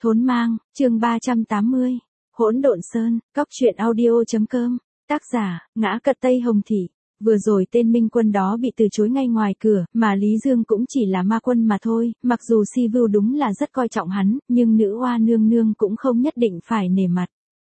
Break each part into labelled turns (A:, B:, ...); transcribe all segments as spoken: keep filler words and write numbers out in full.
A: Thốn mang, chương ba trăm tám mươi. Hỗn độn sơn, cóc truyện audio.com. Tác giả, Ngã Cật Tây Hồng Thị. Vừa rồi tên minh quân đó bị từ chối ngay ngoài cửa, mà Lý Dương cũng chỉ là ma quân mà thôi, mặc dù Si Vưu đúng là rất coi trọng hắn, nhưng nữ oa nương nương cũng không nhất định phải nể mặt.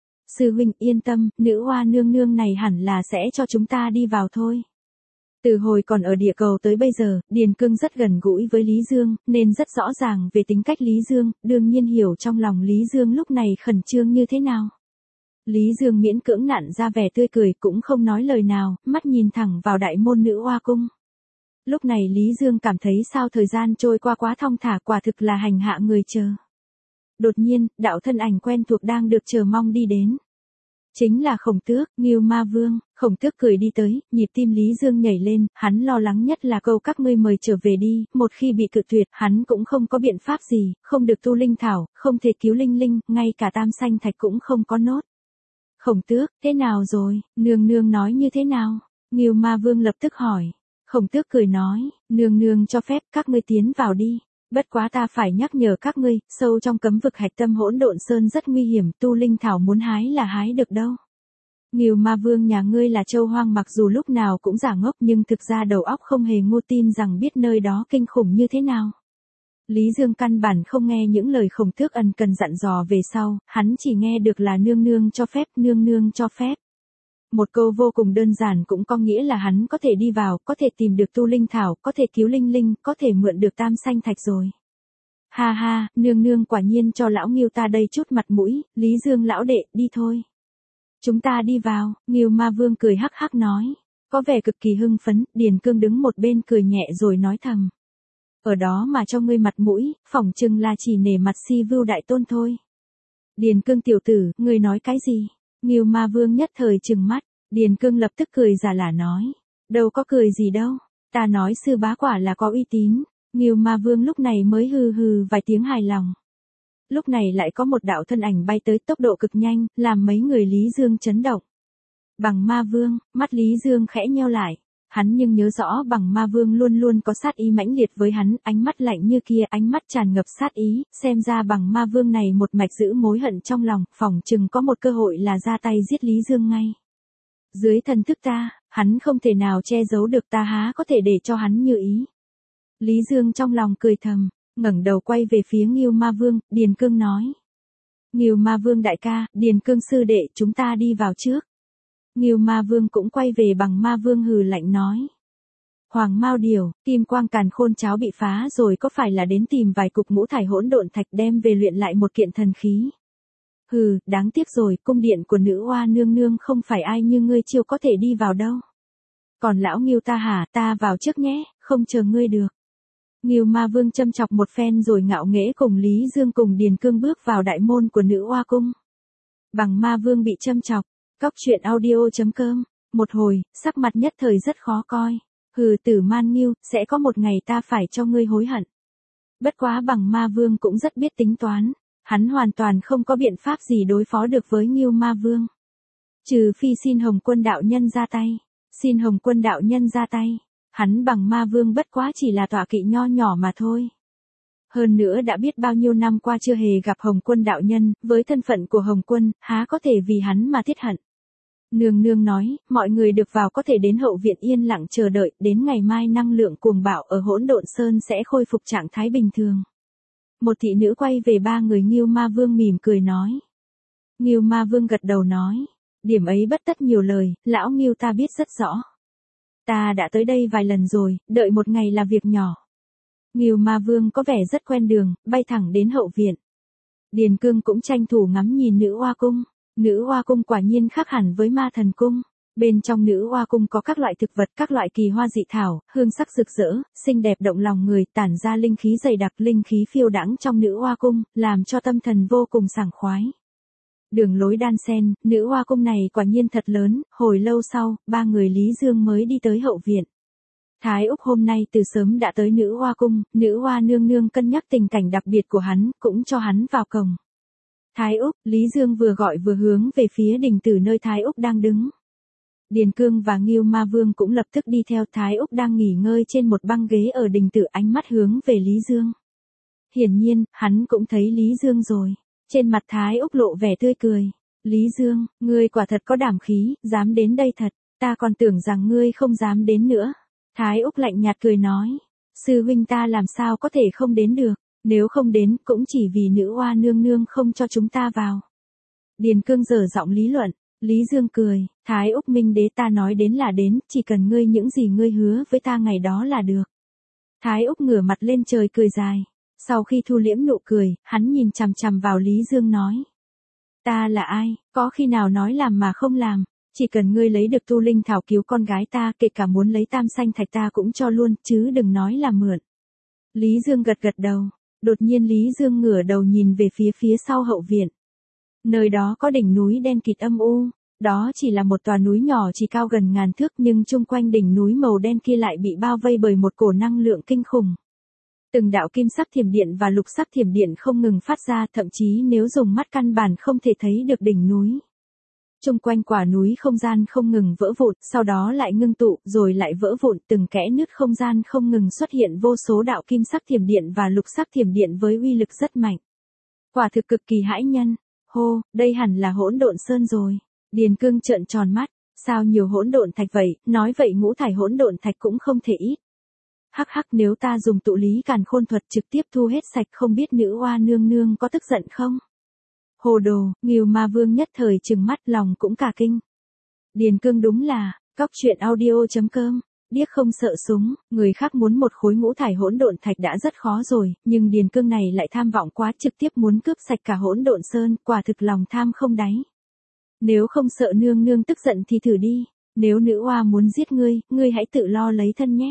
A: Sư huynh yên tâm, nữ oa nương nương này hẳn là sẽ cho chúng ta đi vào thôi. Từ hồi còn ở địa cầu tới bây giờ, Điền Cương rất gần gũi với Lý Dương, nên rất rõ ràng về tính cách Lý Dương, đương nhiên hiểu trong lòng Lý Dương lúc này khẩn trương như thế nào. Lý Dương miễn cưỡng nặn ra vẻ tươi cười cũng không nói lời nào, mắt nhìn thẳng vào đại môn nữ oa cung. Lúc này Lý Dương cảm thấy sao thời gian trôi qua quá thong thả, quả thực là hành hạ người chờ. Đột nhiên, đạo thân ảnh quen thuộc đang được chờ mong đi đến. Chính là Khổng Tước, Ngưu Ma Vương. Khổng Tước cười đi tới, nhịp tim Lý Dương nhảy lên, hắn lo lắng nhất là câu các ngươi mời trở về đi, một khi bị cự tuyệt, hắn cũng không có biện pháp gì, không được tu linh thảo, không thể cứu linh linh, ngay cả tam sanh thạch cũng không có nốt. Khổng Tước, thế nào rồi, nương nương nói như thế nào? Ngưu Ma Vương lập tức hỏi. Khổng Tước cười nói, nương nương cho phép các ngươi tiến vào đi. Bất quá ta phải nhắc nhở các ngươi, sâu trong cấm vực hạch tâm hỗn độn sơn rất nguy hiểm, tu linh thảo muốn hái là hái được đâu. Ngưu Ma Vương nhà ngươi là châu hoang, mặc dù lúc nào cũng giả ngốc nhưng thực ra đầu óc không hề ngu, tin rằng biết nơi đó kinh khủng như thế nào. Lý Dương căn bản không nghe những lời Khổng Tước ân cần dặn dò về sau, hắn chỉ nghe được là nương nương cho phép, nương nương cho phép. Một câu vô cùng đơn giản cũng có nghĩa là hắn có thể đi vào, có thể tìm được tu linh thảo, có thể cứu linh linh, có thể mượn được tam sanh thạch rồi. Ha ha, nương nương quả nhiên cho lão Ngưu ta đây chút mặt mũi, Lý Dương lão đệ, đi thôi. Chúng ta đi vào, Ngưu Ma Vương cười hắc hắc nói. Có vẻ cực kỳ hưng phấn, Điền Cương đứng một bên cười nhẹ rồi nói thầm. Ở đó mà cho ngươi mặt mũi, phỏng chừng là chỉ nể mặt Si Vưu đại tôn thôi. Điền Cương tiểu tử, ngươi nói cái gì? Ngưu Ma Vương nhất thời trừng mắt, Điền Cương lập tức cười giả lả nói. Đâu có cười gì đâu, ta nói sư bá quả là có uy tín. Ngưu Ma Vương lúc này mới hừ hừ vài tiếng hài lòng. Lúc này lại có một đạo thân ảnh bay tới tốc độ cực nhanh, làm mấy người Lý Dương chấn động. Bằng Ma Vương, mắt Lý Dương khẽ nheo lại. Hắn nhưng nhớ rõ Bằng Ma Vương luôn luôn có sát ý mãnh liệt với hắn, ánh mắt lạnh như kia, ánh mắt tràn ngập sát ý, xem ra Bằng Ma Vương này một mạch giữ mối hận trong lòng, phỏng chừng có một cơ hội là ra tay giết Lý Dương ngay. Dưới thần thức ta, hắn không thể nào che giấu được, ta há có thể để cho hắn như ý. Lý Dương trong lòng cười thầm, ngẩng đầu quay về phía Ngưu Ma Vương, Điền Cương nói. Ngưu Ma Vương đại ca, Điền Cương sư đệ, chúng ta đi vào trước. Ngưu Ma Vương cũng quay về Bằng Ma Vương hừ lạnh nói. Hoàng Mao Điều, kim quang càn khôn cháo bị phá rồi, có phải là đến tìm vài cục ngũ thải hỗn độn thạch đem về luyện lại một kiện thần khí? Hừ, đáng tiếc rồi, cung điện của nữ oa nương nương không phải ai như ngươi chiêu có thể đi vào đâu. Còn lão Ngưu ta hả, ta vào trước nhé, không chờ ngươi được. Ngưu Ma Vương châm chọc một phen rồi ngạo nghễ cùng Lý Dương cùng Điền Cương bước vào đại môn của nữ oa cung. Bằng Ma Vương bị châm chọc. Cóc truyện audio.com. Một hồi, sắc mặt nhất thời rất khó coi. Hừ, tử man Ngưu, sẽ có một ngày ta phải cho ngươi hối hận. Bất quá Bằng Ma Vương cũng rất biết tính toán. Hắn hoàn toàn không có biện pháp gì đối phó được với Ngưu Ma Vương. Trừ phi xin Hồng Quân đạo nhân ra tay. Xin Hồng Quân đạo nhân ra tay. Hắn Bằng Ma Vương bất quá chỉ là tọa kỵ nho nhỏ mà thôi. Hơn nữa đã biết bao nhiêu năm qua chưa hề gặp Hồng Quân đạo nhân, với thân phận của Hồng Quân, há có thể vì hắn mà thiết hận. Nương nương nói, mọi người được vào có thể đến hậu viện yên lặng chờ đợi, đến ngày mai năng lượng cuồng bạo ở hỗn độn sơn sẽ khôi phục trạng thái bình thường. Một thị nữ quay về ba người Ngưu Ma Vương mỉm cười nói. Ngưu Ma Vương gật đầu nói, điểm ấy bất tất nhiều lời, lão Ngưu ta biết rất rõ. Ta đã tới đây vài lần rồi, đợi một ngày là việc nhỏ. Ngưu Ma Vương có vẻ rất quen đường, bay thẳng đến hậu viện. Điền Cương cũng tranh thủ ngắm nhìn nữ oa cung. Nữ oa cung quả nhiên khác hẳn với Ma Thần cung. Bên trong nữ oa cung có các loại thực vật, các loại kỳ hoa dị thảo, hương sắc rực rỡ, xinh đẹp động lòng người, tản ra linh khí dày đặc, linh khí phiêu đãng trong nữ oa cung, làm cho tâm thần vô cùng sảng khoái. Đường lối đan sen, nữ oa cung này quả nhiên thật lớn, hồi lâu sau, ba người Lý Dương mới đi tới hậu viện. Thái Úc hôm nay từ sớm đã tới nữ oa cung, nữ oa nương nương cân nhắc tình cảnh đặc biệt của hắn, cũng cho hắn vào cổng. Thái Úc, Lý Dương vừa gọi vừa hướng về phía đình tử nơi Thái Úc đang đứng. Điền Cương và Ngưu Ma Vương cũng lập tức đi theo. Thái Úc đang nghỉ ngơi trên một băng ghế ở đình tử, ánh mắt hướng về Lý Dương. Hiển nhiên, hắn cũng thấy Lý Dương rồi. Trên mặt Thái Úc lộ vẻ tươi cười. Lý Dương, ngươi quả thật có đảm khí, dám đến đây thật, ta còn tưởng rằng ngươi không dám đến nữa. Thái Úc lạnh nhạt cười nói, sư huynh ta làm sao có thể không đến được, nếu không đến cũng chỉ vì nữ oa nương nương không cho chúng ta vào. Điền Cương dở giọng lý luận, Lý Dương cười, Thái Úc Minh đế ta nói đến là đến, chỉ cần ngươi những gì ngươi hứa với ta ngày đó là được. Thái Úc ngửa mặt lên trời cười dài, sau khi thu liễm nụ cười, hắn nhìn chằm chằm vào Lý Dương nói. Ta là ai, có khi nào nói làm mà không làm, chỉ cần ngươi lấy được tu linh thảo cứu con gái ta, kể cả muốn lấy tam sanh thạch ta cũng cho luôn, chứ đừng nói là mượn. Lý Dương gật gật đầu, đột nhiên Lý Dương ngửa đầu nhìn về phía phía sau hậu viện. Nơi đó có đỉnh núi đen kịt âm u, đó chỉ là một tòa núi nhỏ chỉ cao gần ngàn thước nhưng chung quanh đỉnh núi màu đen kia lại bị bao vây bởi một cổ năng lượng kinh khủng. Từng đạo kim sắc thiểm điện và lục sắc thiểm điện không ngừng phát ra, thậm chí nếu dùng mắt căn bản không thể thấy được đỉnh núi. Chung quanh quả núi không gian không ngừng vỡ vụn, sau đó lại ngưng tụ, rồi lại vỡ vụn, từng kẽ nứt không gian không ngừng xuất hiện vô số đạo kim sắc thiểm điện và lục sắc thiểm điện với uy lực rất mạnh. Quả thực cực kỳ hãi nhân. Hô, đây hẳn là Hỗn Độn Sơn rồi. Điền Cương trợn tròn mắt, sao nhiều hỗn độn thạch vậy, nói vậy ngũ thải hỗn độn thạch cũng không thể ít. Hắc hắc, nếu ta dùng tụ lý càn khôn thuật trực tiếp thu hết sạch, không biết nữ oa nương nương có tức giận không? Hồ đồ, Ngưu Ma Vương nhất thời trừng mắt, lòng cũng cả kinh. Điền Cương đúng là, cóc truyện audio chấm com, điếc không sợ súng, người khác muốn một khối ngũ thải hỗn độn thạch đã rất khó rồi, nhưng Điền Cương này lại tham vọng quá, trực tiếp muốn cướp sạch cả Hỗn Độn Sơn, quả thực lòng tham không đáy. Nếu không sợ nương nương tức giận thì thử đi, nếu nữ oa muốn giết ngươi, ngươi hãy tự lo lấy thân nhé.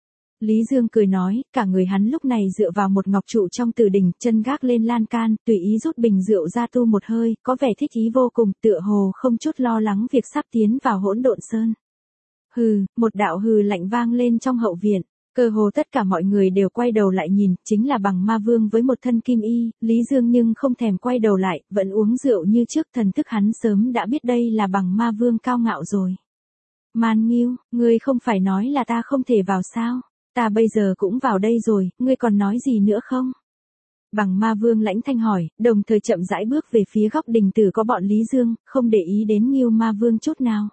A: Lý Dương cười nói, cả người hắn lúc này dựa vào một ngọc trụ trong tử đỉnh, chân gác lên lan can, tùy ý rút bình rượu ra tu một hơi, có vẻ thích ý vô cùng, tựa hồ không chút lo lắng việc sắp tiến vào Hỗn Độn Sơn. Hừ, một đạo hừ lạnh vang lên trong hậu viện, cơ hồ tất cả mọi người đều quay đầu lại nhìn, chính là Bằng Ma Vương với một thân kim y, Lý Dương nhưng không thèm quay đầu lại, vẫn uống rượu như trước, thần thức hắn sớm đã biết đây là Bằng Ma Vương cao ngạo rồi. Man Nghiêu, ngươi không phải nói là ta không thể vào sao? Ta bây giờ cũng vào đây rồi, ngươi còn nói gì nữa không? Bằng Ma Vương lãnh thanh hỏi, đồng thời chậm rãi bước về phía góc đình tử có bọn Lý Dương, không để ý đến Nghiêu Ma Vương chút nào.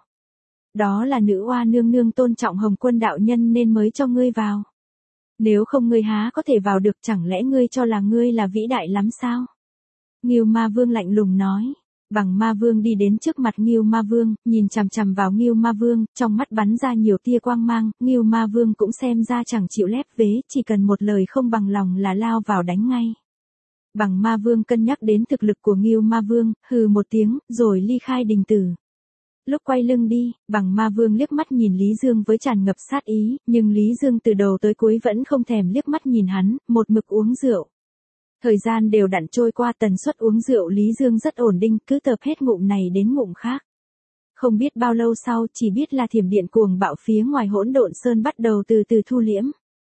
A: Đó là nữ oa nương nương tôn trọng Hồng Quân đạo nhân nên mới cho ngươi vào. Nếu không ngươi há có thể vào được, chẳng lẽ ngươi cho là ngươi là vĩ đại lắm sao? Nghiêu Ma Vương lạnh lùng nói. Bằng Ma Vương đi đến trước mặt Nghiêu Ma Vương, nhìn chằm chằm vào Nghiêu Ma Vương, trong mắt bắn ra nhiều tia quang mang, Nghiêu Ma Vương cũng xem ra chẳng chịu lép vế, chỉ cần một lời không bằng lòng là lao vào đánh ngay. Bằng Ma Vương cân nhắc đến thực lực của Nghiêu Ma Vương, hừ một tiếng, rồi ly khai đình tử. Lúc quay lưng đi, Bằng Ma Vương liếc mắt nhìn Lý Dương với tràn ngập sát ý, nhưng Lý Dương từ đầu tới cuối vẫn không thèm liếc mắt nhìn hắn, một mực uống rượu. Thời gian đều đặn trôi qua, tần suất uống rượu Lý Dương rất ổn định, cứ tập hết ngụm này đến ngụm khác. Không biết bao lâu sau, chỉ biết là thiểm điện cuồng bạo phía ngoài Hỗn Độn Sơn bắt đầu từ từ thu liễm.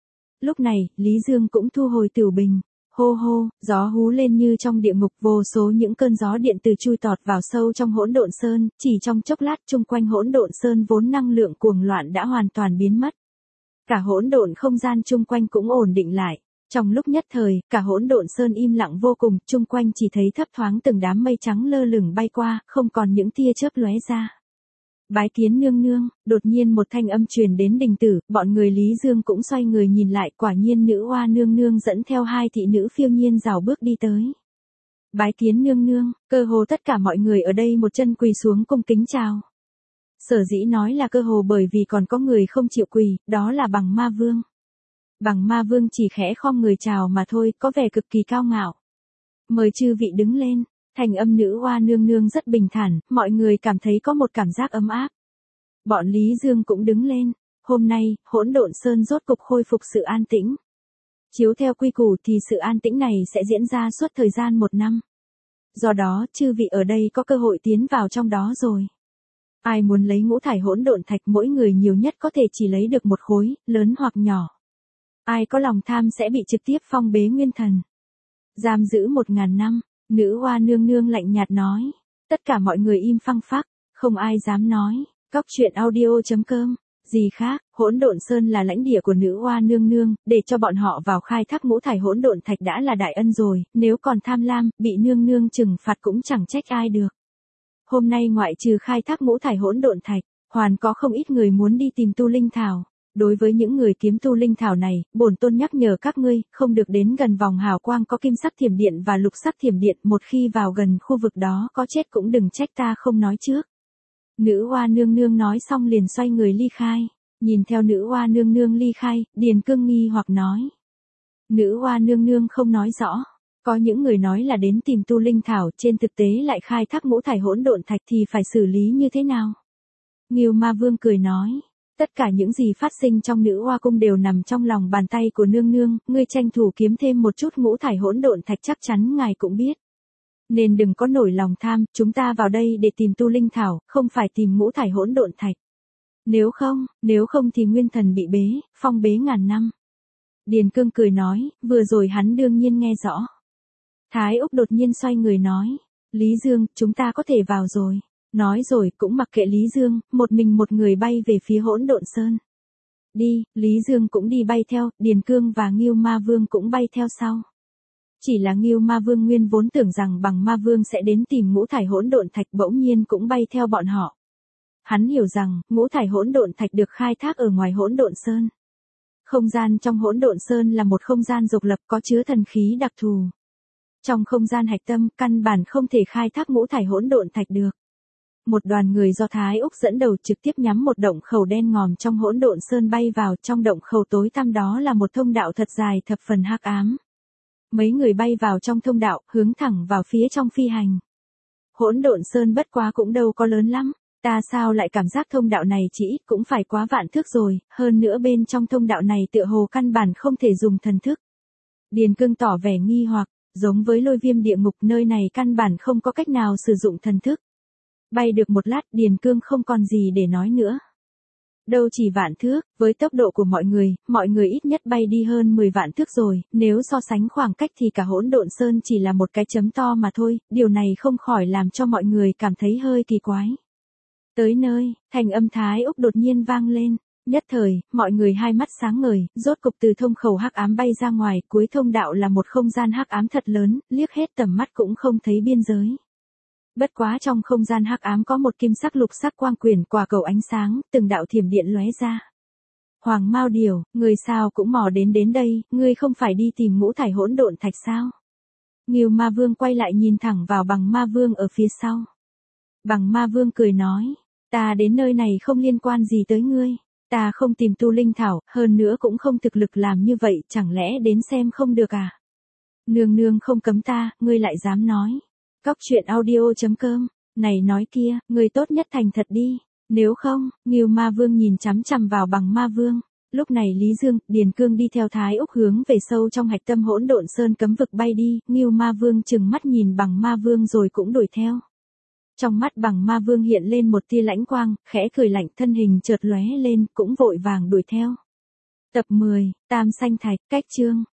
A: Lúc này, Lý Dương cũng thu hồi tửu bình. Hô hô, gió hú lên như trong địa ngục, vô số những cơn gió điện từ chui tọt vào sâu trong Hỗn Độn Sơn, chỉ trong chốc lát chung quanh Hỗn Độn Sơn vốn năng lượng cuồng loạn đã hoàn toàn biến mất. Cả hỗn độn không gian chung quanh cũng ổn định lại. Trong lúc nhất thời, cả Hỗn Độn Sơn im lặng vô cùng, chung quanh chỉ thấy thấp thoáng từng đám mây trắng lơ lửng bay qua, không còn những tia chớp lóe ra. Bái kiến nương nương, đột nhiên một thanh âm truyền đến đình tử, bọn người Lý Dương cũng xoay người nhìn lại, quả nhiên nữ oa nương nương dẫn theo hai thị nữ phiêu nhiên rảo bước đi tới. Bái kiến nương nương, cơ hồ tất cả mọi người ở đây một chân quỳ xuống cung kính chào. Sở dĩ nói là cơ hồ bởi vì còn có người không chịu quỳ, đó là Bằng Ma Vương. Bằng Ma Vương chỉ khẽ khom người chào mà thôi, có vẻ cực kỳ cao ngạo. Mời chư vị đứng lên. Thành âm nữ oa nương nương rất bình thản, mọi người cảm thấy có một cảm giác ấm áp. Bọn Lý Dương cũng đứng lên. Hôm nay, Hỗn Độn Sơn rốt cục khôi phục sự an tĩnh. Chiếu theo quy củ thì sự an tĩnh này sẽ diễn ra suốt thời gian một năm. Do đó, chư vị ở đây có cơ hội tiến vào trong đó rồi. Ai muốn lấy ngũ thải hỗn độn thạch, mỗi người nhiều nhất có thể chỉ lấy được một khối, lớn hoặc nhỏ. Ai có lòng tham sẽ bị trực tiếp phong bế nguyên thần. Giam giữ một ngàn năm. Nữ oa nương nương lạnh nhạt nói. Tất cả mọi người im phăng phắc, không ai dám nói. Cóc truyện audio chấm com gì khác, Hỗn Độn Sơn là lãnh địa của nữ oa nương nương, để cho bọn họ vào khai thác ngũ thải hỗn độn thạch đã là đại ân rồi, nếu còn tham lam, bị nương nương trừng phạt cũng chẳng trách ai được. Hôm nay ngoại trừ khai thác ngũ thải hỗn độn thạch, hoàn có không ít người muốn đi tìm tu linh thảo. Đối với những người kiếm tu linh thảo này, bổn tôn nhắc nhở các ngươi, không được đến gần vòng hào quang có kim sắc thiểm điện và lục sắc thiểm điện, một khi vào gần khu vực đó có chết cũng đừng trách ta không nói trước. Nữ oa nương nương nói xong liền xoay người ly khai, nhìn theo nữ oa nương nương ly khai, Điền Cương nghi hoặc nói. Nữ oa nương nương không nói rõ, có những người nói là đến tìm tu linh thảo, trên thực tế lại khai thác ngũ thải hỗn độn thạch thì phải xử lý như thế nào? Ngưu Ma Vương cười nói. Tất cả những gì phát sinh trong nữ oa cung đều nằm trong lòng bàn tay của nương nương, ngươi tranh thủ kiếm thêm một chút ngũ thải hỗn độn thạch chắc chắn ngài cũng biết. Nên đừng có nổi lòng tham, chúng ta vào đây để tìm tu linh thảo, không phải tìm ngũ thải hỗn độn thạch. Nếu không, nếu không thì nguyên thần bị bế, phong bế ngàn năm. Điền Cương cười nói, vừa rồi hắn đương nhiên nghe rõ. Thái Úc đột nhiên xoay người nói, Lý Dương, chúng ta có thể vào rồi. Nói rồi cũng mặc kệ Lý Dương, một mình một người bay về phía Hỗn Độn Sơn. Đi, Lý Dương cũng đi bay theo, Điền Cương và Ngưu Ma Vương cũng bay theo sau. Chỉ là Ngưu Ma Vương nguyên vốn tưởng rằng Bằng Ma Vương sẽ đến tìm ngũ thải hỗn độn thạch, bỗng nhiên cũng bay theo bọn họ. Hắn hiểu rằng, ngũ thải hỗn độn thạch được khai thác ở ngoài Hỗn Độn Sơn. Không gian trong Hỗn Độn Sơn là một không gian độc lập có chứa thần khí đặc thù. Trong không gian hạch tâm, căn bản không thể khai thác ngũ thải hỗn độn thạch được. Một đoàn người do Thái Úc dẫn đầu trực tiếp nhắm một động khẩu đen ngòm trong Hỗn Độn Sơn bay vào, trong động khẩu tối tăm đó là một thông đạo thật dài thập phần hắc ám. Mấy người bay vào trong thông đạo, hướng thẳng vào phía trong phi hành. Hỗn Độn Sơn bất quá cũng đâu có lớn lắm, ta sao lại cảm giác thông đạo này chỉ ít cũng phải quá vạn thước rồi, hơn nữa bên trong thông đạo này tựa hồ căn bản không thể dùng thần thức. Điền Cương tỏ vẻ nghi hoặc, giống với Lôi Viêm địa ngục, nơi này căn bản không có cách nào sử dụng thần thức. Bay được một lát, Điền Cương không còn gì để nói nữa. Đâu chỉ vạn thước, với tốc độ của mọi người, mọi người ít nhất bay đi hơn mười vạn thước rồi, nếu so sánh khoảng cách thì cả Hỗn Độn Sơn chỉ là một cái chấm to mà thôi, điều này không khỏi làm cho mọi người cảm thấy hơi kỳ quái. Tới nơi, thành âm Thái Úc đột nhiên vang lên, nhất thời, mọi người hai mắt sáng ngời, rốt cục từ thông khẩu hắc ám bay ra ngoài, cuối thông đạo là một không gian hắc ám thật lớn, liếc hết tầm mắt cũng không thấy biên giới. Bất quá trong không gian hắc ám có một kim sắc lục sắc quang quyển quả cầu ánh sáng, từng đạo thiểm điện lóe ra. Hoàng Mao Điểu, người sao cũng mò đến đến đây, ngươi không phải đi tìm ngũ thải hỗn độn thạch sao? Ngưu Ma Vương quay lại nhìn thẳng vào Bằng Ma Vương ở phía sau. Bằng Ma Vương cười nói, ta đến nơi này không liên quan gì tới ngươi, ta không tìm tu linh thảo, hơn nữa cũng không thực lực làm như vậy, chẳng lẽ đến xem không được à? Nương nương không cấm ta, ngươi lại dám nói. Cóc truyện audio chấm com, này nói kia, người tốt nhất thành thật đi, nếu không, Ngưu Ma Vương nhìn chằm chằm vào Bằng Ma Vương. Lúc này Lý Dương, Điền Cương đi theo Thái Úc hướng về sâu trong hạch tâm Hỗn Độn Sơn cấm vực bay đi, Ngưu Ma Vương chừng mắt nhìn Bằng Ma Vương rồi cũng đuổi theo. Trong mắt Bằng Ma Vương hiện lên một tia lãnh quang, khẽ cười lạnh, thân hình chợt lóe lên, cũng vội vàng đuổi theo. Tập mười, Tam Sanh Thạch, cách chương